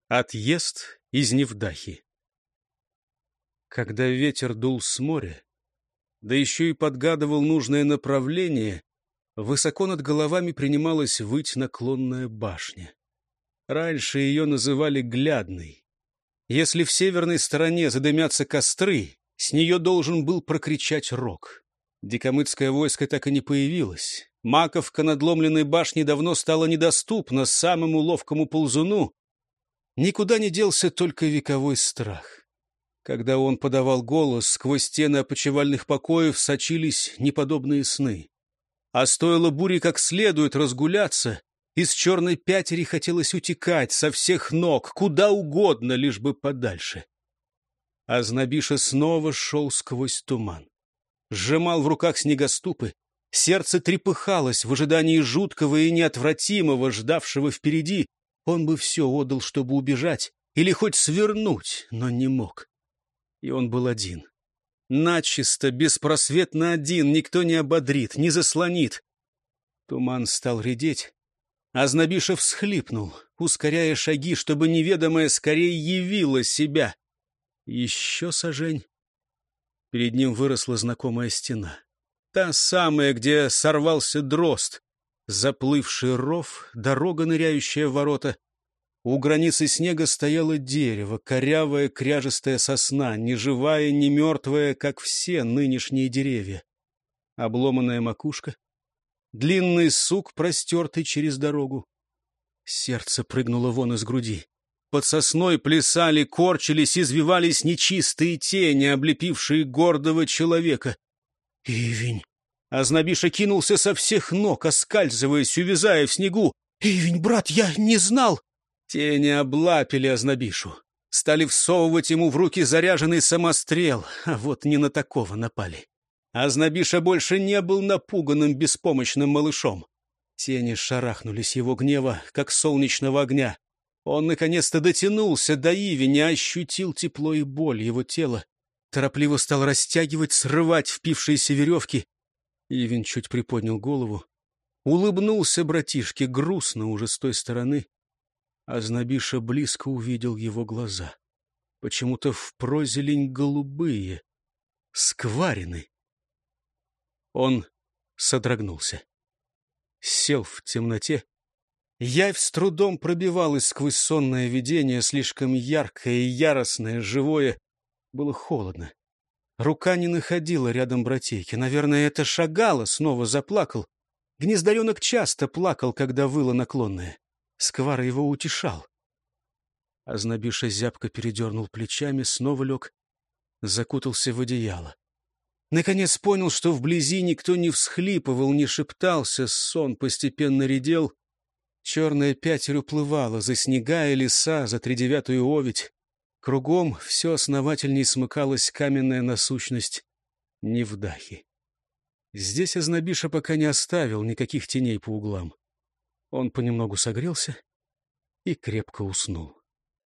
Отъезд из Невдахи. Когда ветер дул с моря, да еще и подгадывал нужное направление, высоко над головами принималась выть наклонная башня. Раньше ее называли Глядной. Если в северной стороне задымятся костры, с нее должен был прокричать рог. Дикомыцкое войско так и не появилось. Маковка надломленной башни давно стала недоступна самому ловкому ползуну. Никуда не делся только вековой страх. Когда он подавал голос, сквозь стены опочивальных покоев сочились неподобные сны. А стоило буре как следует разгуляться, из черной пятери хотелось утекать со всех ног, куда угодно, лишь бы подальше. А Знобиша снова шел сквозь туман. Сжимал в руках снегоступы, сердце трепыхалось в ожидании жуткого и неотвратимого, ждавшего впереди. Он бы все отдал, чтобы убежать или хоть свернуть, но не мог. И он был один. Начисто, беспросветно один, никто не ободрит, не заслонит. Туман стал редеть, а Знобиша всхлипнул, ускоряя шаги, чтобы неведомое скорее явило себя. Еще сажень. Перед ним выросла знакомая стена. Та самая, где сорвался дрозд. Заплывший ров, дорога, ныряющая в ворота. У границы снега стояло дерево, корявая кряжестая сосна, ни живая, ни мертвая, как все нынешние деревья. Обломанная макушка, длинный сук, простертый через дорогу. Сердце прыгнуло вон из груди. Под сосной плясали, корчились, извивались нечистые тени, облепившие гордого человека. Ивень! А Знобиша кинулся со всех ног, оскальзываясь, увязая в снегу. «Ивень, брат, я не знал!» Тени облапили Ознобишу. Стали всовывать ему в руки заряженный самострел, а вот не на такого напали. Ознобиша больше не был напуганным беспомощным малышом. Тени шарахнулись его гнева, как солнечного огня. Он наконец-то дотянулся до Ивеня, ощутил тепло и боль его тела. Торопливо стал растягивать, срывать впившиеся веревки. Ивень чуть приподнял голову. Улыбнулся братишке, грустно уже с той стороны. А Знобиша близко увидел его глаза. Почему-то впрозелень голубые, скварены. Он содрогнулся. Сел в темноте. Явь с трудом пробивалась сквозь сонное видение, слишком яркое и яростное, живое. Было холодно. Рука не находила рядом братейки. Наверное, это Шагала снова заплакал. Гнездаренок часто плакал, когда выла наклонная. Сквар его утешал. А Знобиша зябко передернул плечами, снова лег, закутался в одеяло. Наконец понял, что вблизи никто не всхлипывал, не шептался, сон постепенно редел. Черная пятерь уплывала за снега и леса, за тридевятую оведь. Кругом все основательней смыкалась каменная насущность Невдахи. Здесь Ознобиша пока не оставил никаких теней по углам. Он понемногу согрелся и крепко уснул.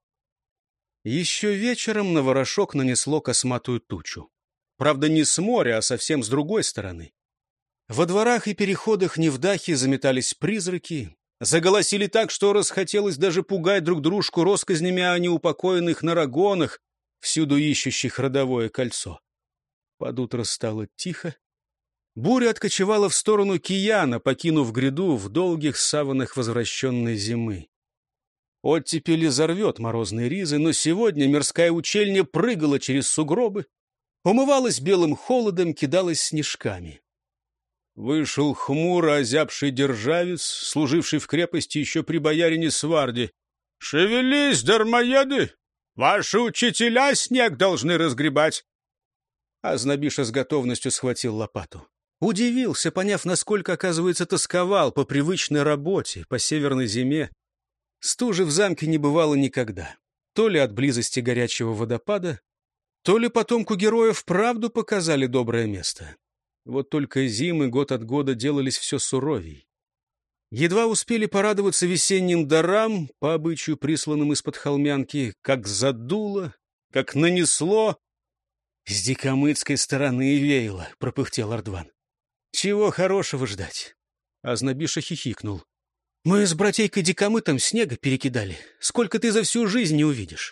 Еще вечером на ворошок нанесло косматую тучу. Правда, не с моря, а совсем с другой стороны. Во дворах и переходах Невдахи заметались призраки, заголосили так, что расхотелось даже пугать друг дружку россказнями о неупокоенных нарагонах, всюду ищущих родовое кольцо. Под утро стало тихо. Буря откочевала в сторону Кияна, покинув гряду в долгих саванах возвращенной зимы. Оттепели зарвет морозные ризы, но сегодня мирская учельня прыгала через сугробы, умывалась белым холодом, кидалась снежками. Вышел хмуро озябший державец, служивший в крепости еще при боярине Сварде. — Шевелись, дармоеды! Ваши учителя снег должны разгребать! А Знобиша с готовностью схватил лопату. Удивился, поняв, насколько, оказывается, тосковал по привычной работе, по северной зиме. Стужи в замке не бывало никогда. То ли от близости горячего водопада, то ли потомку героя вправду показали доброе место. Вот только зимы год от года делались все суровей. Едва успели порадоваться весенним дарам, по обычаю присланным из-под холмянки, как задуло, как нанесло. — С дикомыцкой стороны веяло, — пропыхтел Ардван. — Чего хорошего ждать? А Знобиша хихикнул. — Мы с братейкой Дикомытом снега перекидали. Сколько ты за всю жизнь не увидишь.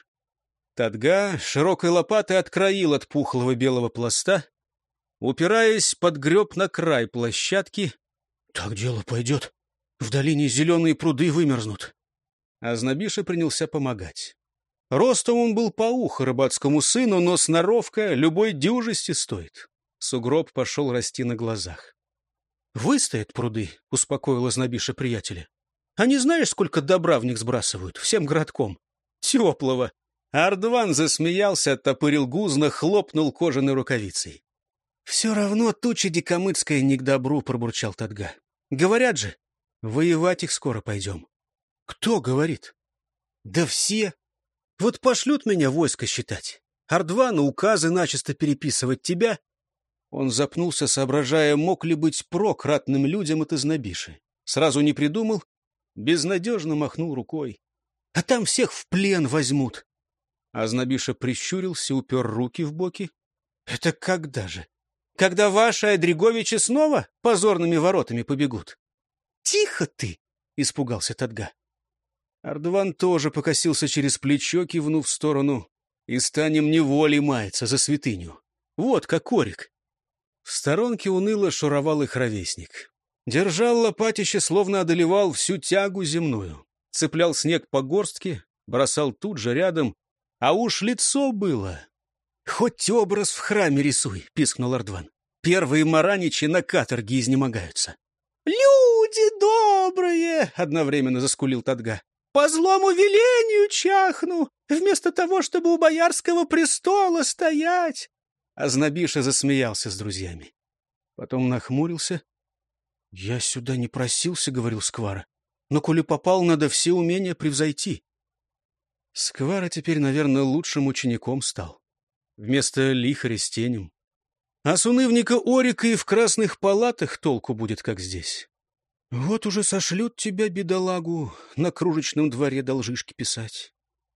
Тадга широкой лопатой откроил от пухлого белого пласта, упираясь, подгреб на край площадки. Так дело пойдет. В долине зеленые пруды вымерзнут. Азнабиша принялся помогать. Ростом он был по ухо рыбацкому сыну, но сноровка любой дюжести стоит. Сугроб пошел расти на глазах. «Выстоят пруды», — успокоил Азнабиша приятеля. «А не знаешь, сколько добра в них сбрасывают? Всем городком. Теплого». Ардван засмеялся, оттопырил гузно, хлопнул кожаной рукавицей. «Все равно туча дикомыцкая не к добру», — пробурчал Тадга. «Говорят же, воевать их скоро пойдем». «Кто говорит?» «Да все. Вот пошлют меня войско считать. Ардвану указы начисто переписывать тебя». Он запнулся, соображая, мог ли быть прок ратным людям от Азнабиши. Сразу не придумал, безнадежно махнул рукой. «А там всех в плен возьмут». Азнабиша прищурился, упер руки в боки. «Это когда же? Когда ваши Айдриговичи снова позорными воротами побегут?» «Тихо ты!» — испугался Тадга. Ардван тоже покосился через плечо, кивнув в сторону. «И станем неволей маяться за святыню. Вот как Орик». В сторонке уныло шуровал их ровесник. Держал лопатище, словно одолевал всю тягу земную. Цеплял снег по горстке, бросал тут же рядом. А уж лицо было. «Хоть образ в храме рисуй», — пискнул Ардван. «Первые мараничи на каторге изнемогаются». «Люди добрые!» — одновременно заскулил Тадга. «По злому велению чахну, вместо того, чтобы у боярского престола стоять!» Азнабиша засмеялся с друзьями. Потом нахмурился. «Я сюда не просился», — говорил Сквара. «Но коли попал, надо все умения превзойти». Сквара теперь, наверное, лучшим учеником стал. Вместо лихаря с тенем. А с унывника Орика и в красных палатах толку будет, как здесь. Вот уже сошлют тебя, бедолагу, на кружечном дворе должишки писать.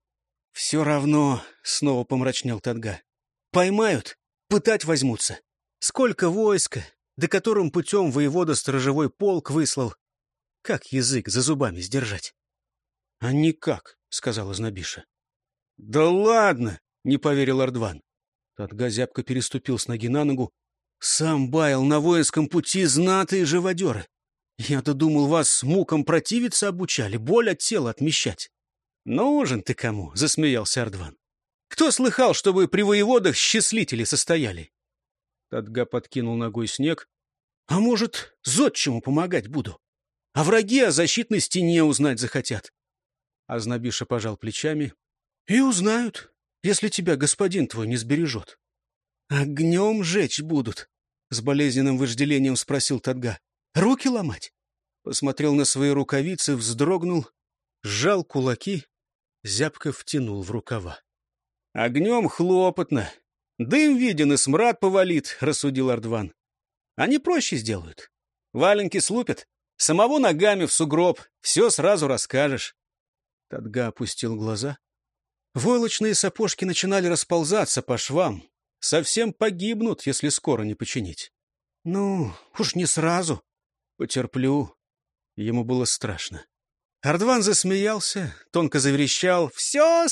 Все равно, — снова помрачнел Тадга, — поймают, пытать возьмутся. Сколько войска, до которым путем воевода сторожевой полк выслал. Как язык за зубами сдержать? — А никак, — сказал Азнабиша. — Да ладно, — не поверил Ардван. Тадга зябко переступил с ноги на ногу. — Сам баял на воинском пути знатые живодеры. Я-то думал, вас мукам противиться обучали, боль от тела отмещать. — Нужен ты кому? — засмеялся Ардван. — Кто слыхал, чтобы при воеводах счислители состояли? Тадга подкинул ногой снег. — А может, зодчему помогать буду? А враги о защитной стене узнать захотят. Азнабиша пожал плечами. — И узнают, если тебя господин твой не сбережет. — Огнем жечь будут? — с болезненным вожделением спросил Тадга. — Руки ломать? Посмотрел на свои рукавицы, вздрогнул, сжал кулаки, зябко втянул в рукава. — Огнем хлопотно. Дым виден и смрад повалит, — рассудил Ардван. — Они проще сделают. Валенки слупят, самого ногами в сугроб, все сразу расскажешь. Тадга опустил глаза. Войлочные сапожки начинали расползаться по швам. Совсем погибнут, если скоро не починить. — Ну, уж не сразу. Потерплю. Ему было страшно. Ардван засмеялся, тонко заверещал. — Все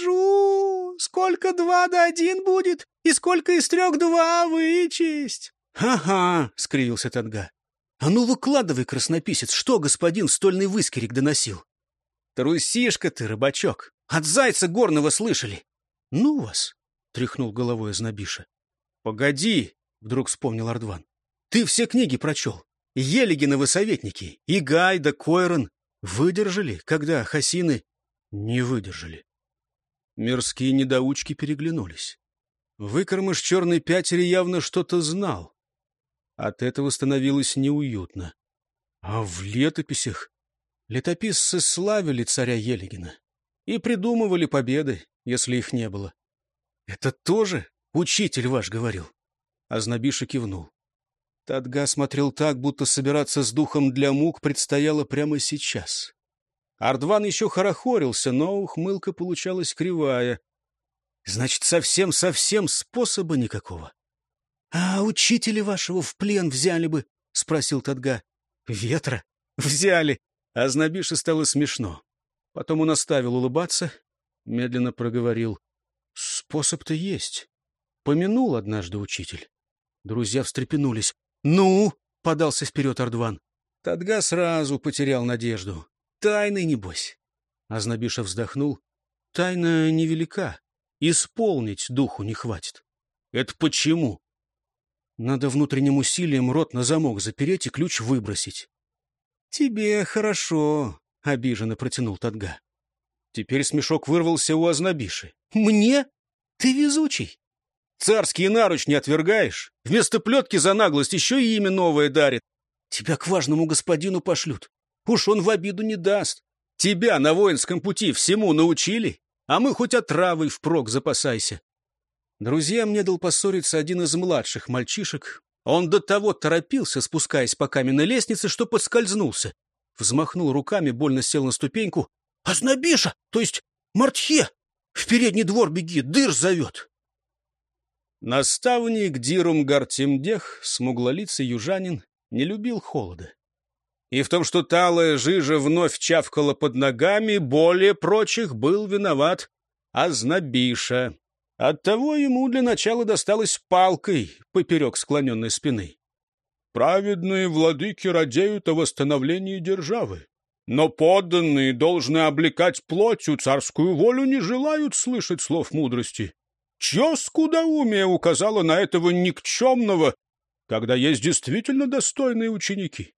скажу! Сколько 2 да 1 будет, и сколько из 3 2 вычесть! — Ага, — скривился Тадга. — А ну выкладывай, краснописец, что господин стольный выскерик доносил? — Трусишка ты, рыбачок! От зайца горного слышали! — Ну вас! — тряхнул головой Азнабиша. — Погоди! — вдруг вспомнил Ардван. — Ты все книги прочел. Елегиновы советники, и Гай да Койрон выдержали, когда хасины не выдержали. Мирские недоучки переглянулись. Выкормыш черной пятери явно что-то знал. От этого становилось неуютно. А в летописях летописцы славили царя Елегина и придумывали победы, если их не было. — Это тоже учитель ваш говорил? Азнабиша кивнул. Тадга смотрел так, будто собираться с духом для мук предстояло прямо сейчас. Ардван еще хорохорился, но ухмылка получалась кривая. — Значит, совсем способа никакого? — А учителя вашего в плен взяли бы? — спросил Тадга. — Ветра? Взяли. Азнабише стало смешно. Потом он оставил улыбаться, медленно проговорил. Способ-то есть. Помянул однажды учитель. Друзья встрепенулись. «Ну?» — подался вперед Ардван. Тадга сразу потерял надежду. «Тайны, небось». Азнабиша вздохнул. «Тайна невелика. Исполнить духу не хватит». «Это почему?» «Надо внутренним усилием рот на замок запереть и ключ выбросить». «Тебе хорошо», — обиженно протянул Тадга. Теперь смешок вырвался у Азнабиши. «Мне? Ты везучий. Царские наручни отвергаешь? Вместо плетки за наглость еще и имя новое дарит. Тебя к важному господину пошлют. Уж он в обиду не даст. Тебя на воинском пути всему научили, а мы хоть отравой впрок запасайся». Друзьям не дал поссориться один из младших мальчишек. Он до того торопился, спускаясь по каменной лестнице, что подскользнулся. Взмахнул руками, больно сел на ступеньку. «Азнабиша, то есть Мартхе! В передний двор беги, дыр зовет!» Наставник Дирумгар-Темдех, смуглолицый южанин, не любил холода. И в том, что талая жижа вновь чавкала под ногами, более прочих был виноват Азнабиша. Оттого ему для начала досталось палкой поперек склоненной спины. «Праведные владыки радеют о восстановлении державы, но подданные, должны облекать плотью царскую волю, не желают слышать слов мудрости. Чье скудоумие указало на этого никчемного, когда есть действительно достойные ученики?»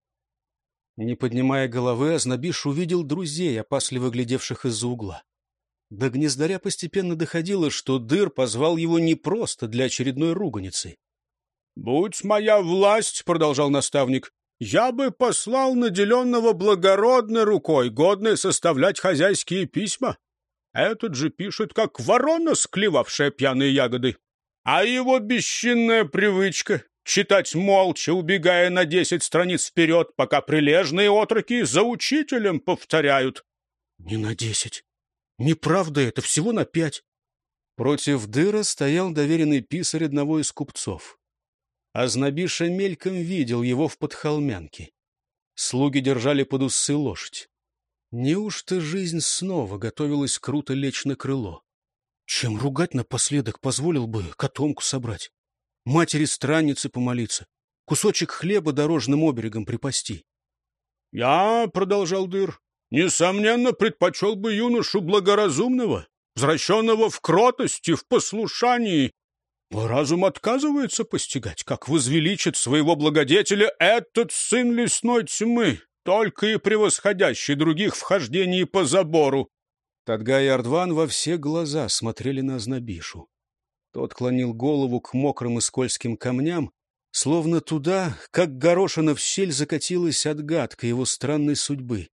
Не поднимая головы, Азнабиш увидел друзей, опасливо глядевших из-за угла. До гнездаря постепенно доходило, что Дыр позвал его не просто для очередной руганицы. «Будь моя власть, — продолжал наставник, — я бы послал наделенного благородной рукой, годной составлять хозяйские письма. Этот же пишет, как ворона, склевавшая пьяные ягоды. А его бесчинная привычка — читать молча, убегая на 10 страниц вперед, пока прилежные отроки за учителем повторяют». «Не на 10. Неправда это, всего на 5. Против Дыра стоял доверенный писарь одного из купцов. Азнабиша мельком видел его в подхолмянке. Слуги держали под усы лошадь. Неужто жизнь снова готовилась круто лечь на крыло? Чем ругать напоследок, позволил бы котомку собрать, матери-страннице помолиться, кусочек хлеба дорожным оберегом припасти. «Я, — продолжал Дыр, — несомненно, предпочел бы юношу благоразумного, возвращенного в кротости, в послушании. Разум отказывается постигать, как возвеличит своего благодетеля этот сын лесной тьмы, только и превосходящий других в хождении по забору». Тадга и Ардван во все глаза смотрели на Азнабишу. Тот клонил голову к мокрым и скользким камням, словно туда, как горошина в щель, закатилась отгадка его странной судьбы.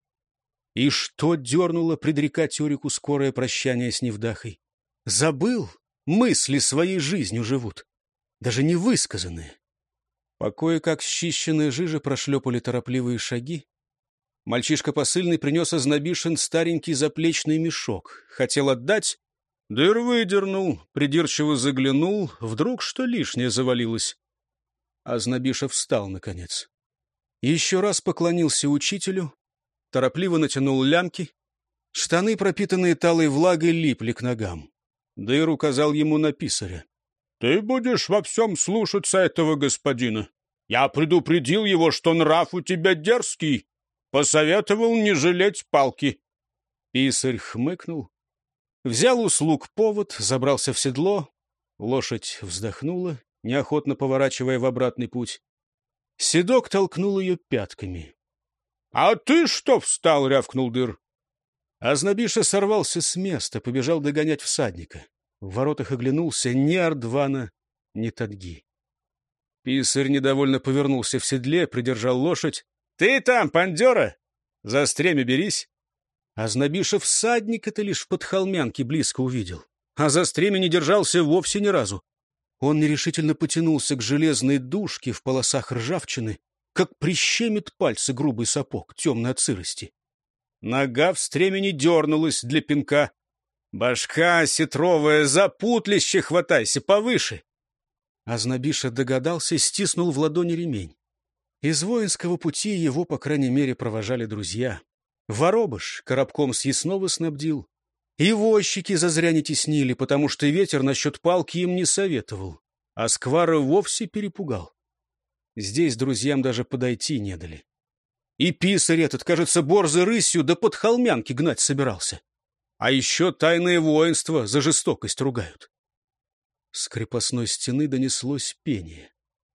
И что дернуло предрекать Орику скорое прощание с Невдахой? Забыл? Мысли своей жизнью живут, даже невысказанные. По кое-как счищенной жиже прошлепали торопливые шаги. Мальчишка посыльный принес Азнабишин старенький заплечный мешок. Хотел отдать, Дыр выдернул, придирчиво заглянул, вдруг что лишнее завалилось. Азнабиша встал, наконец. Еще раз поклонился учителю, торопливо натянул лямки. Штаны, пропитанные талой влагой, липли к ногам. Дыр указал ему на писаря. «Ты будешь во всем слушаться этого господина. Я предупредил его, что нрав у тебя дерзкий. Посоветовал не жалеть палки». Писарь хмыкнул, взял у слуг повод, забрался в седло. Лошадь вздохнула, неохотно поворачивая в обратный путь. Седок толкнул ее пятками. «А ты что встал?» — рявкнул Дыр. Азнабиша сорвался с места, побежал догонять всадника. В воротах оглянулся ни Ардвана, ни Тадги. Писарь недовольно повернулся в седле, придержал лошадь. «Ты там, пандера! За стремя берись!» Азнабиша всадника-то лишь в подхолмянке близко увидел, а за стремя не держался вовсе ни разу. Он нерешительно потянулся к железной дужке в полосах ржавчины, как прищемит пальцы грубый сапог, темный от сырости. Нога в стремени дернулась для пинка. «Башка сетровая, за путлище хватайся повыше!» Азнабиша догадался, стиснул в ладони ремень. Из воинского пути его, по крайней мере, провожали друзья. Воробыш коробком съестного снабдил. И возчики зазря не теснили, потому что ветер насчет палки им не советовал, а сквара вовсе перепугал. Здесь друзьям даже подойти не дали. И писарь этот, кажется, борзой рысью да под холмянки гнать собирался. А еще тайное воинство за жестокость ругают. С крепостной стены донеслось пение.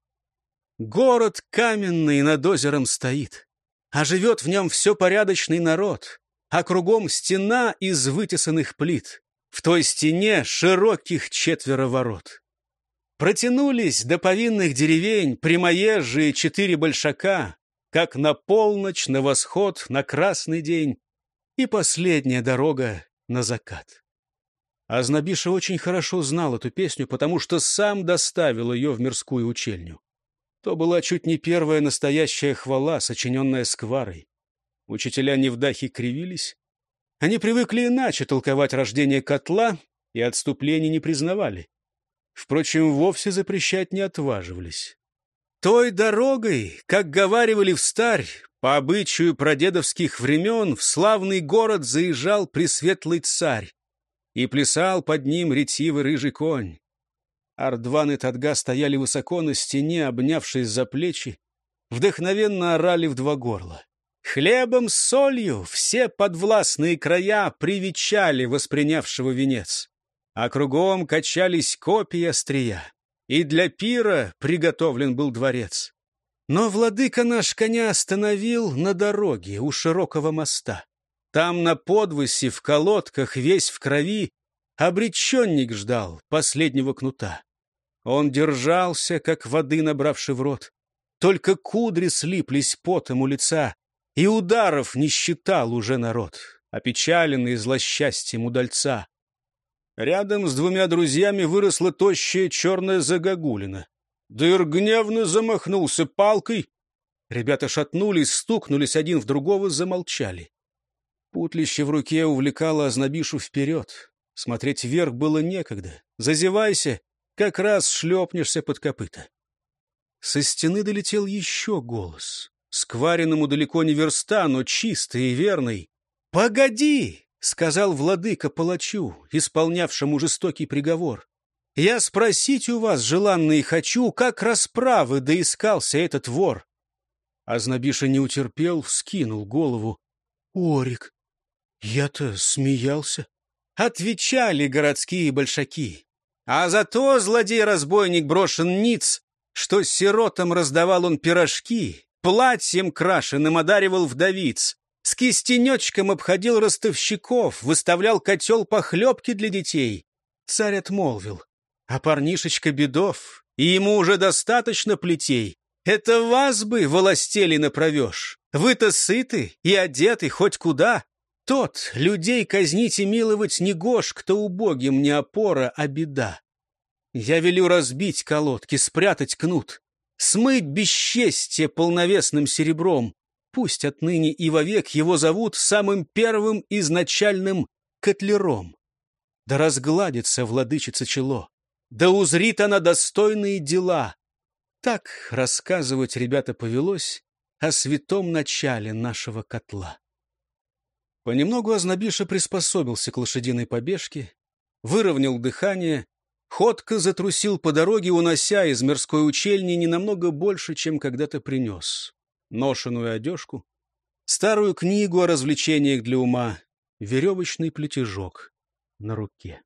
Город каменный над озером стоит, а живет в нем все порядочный народ, а кругом стена из вытесанных плит, в той стене широких 4 ворот. Протянулись до повинных деревень прямоезжие 4 большака, как на полночь, на восход, на красный день, и последняя дорога на закат. Азнабиша очень хорошо знал эту песню, потому что сам доставил ее в мирскую учельню. То была чуть не первая настоящая хвала, сочиненная скварой. Учителя невдахи кривились. Они привыкли иначе толковать рождение котла и отступлений не признавали. Впрочем, вовсе запрещать не отваживались. Той дорогой, как говаривали встарь, по обычаю прадедовских времен в славный город заезжал пресветлый царь, и плясал под ним ретивый рыжий конь. Ардван и Тадга стояли высоко на стене, обнявшись за плечи, вдохновенно орали в 2 горла. Хлебом с солью все подвластные края привечали воспринявшего венец, а кругом качались копья и острия, и для пира приготовлен был дворец. Но владыка наш коня остановил на дороге у широкого моста. Там на подвысе в колодках, весь в крови, обреченник ждал последнего кнута. Он держался, как воды набравший в рот. Только кудри слиплись потом у лица, и ударов не считал уже народ, опечаленный злосчастьем удальца. Рядом с 2 друзьями выросла тощая черная загогулина. Дыр гневно замахнулся палкой. Ребята шатнулись, стукнулись один в другого, замолчали. Путлище в руке увлекало Азнабишу вперед. Смотреть вверх было некогда. Зазевайся, как раз шлепнешься под копыта. Со стены долетел еще голос. Скваренному далеко не верста, но чистый и верный. «Погоди!» — сказал владыка палачу, исполнявшему жестокий приговор. «Я спросить у вас, желанные, хочу, как расправы доискался этот вор». Азнабиша не утерпел, вскинул голову. «Орик, я-то смеялся». Отвечали городские большаки. А зато злодей-разбойник брошен ниц, что сиротам раздавал он пирожки, платьем крашеным одаривал вдовиц, с кистенечком обходил ростовщиков, выставлял котел похлебки для детей. Царь отмолвил: а парнишечка бедов, и ему уже достаточно плетей. Это вас бы, волостели, направешь. Вы-то сыты и одеты хоть куда. Тот людей казнить и миловать не гож, кто убогим не опора, а беда. Я велю разбить колодки, спрятать кнут, смыть бесчестие полновесным серебром. Пусть отныне и вовек его зовут самым первым изначальным котлером. Да разгладится владычица чело, да узрит она достойные дела. Так рассказывать, ребята, повелось о святом начале нашего котла. Понемногу Азнабиша приспособился к лошадиной побежке, выровнял дыхание, ходко затрусил по дороге, унося из мирской учельни ненамного больше, чем когда-то принес. Ношеную одежку, старую книгу о развлечениях для ума, веревочный плетежок на руке.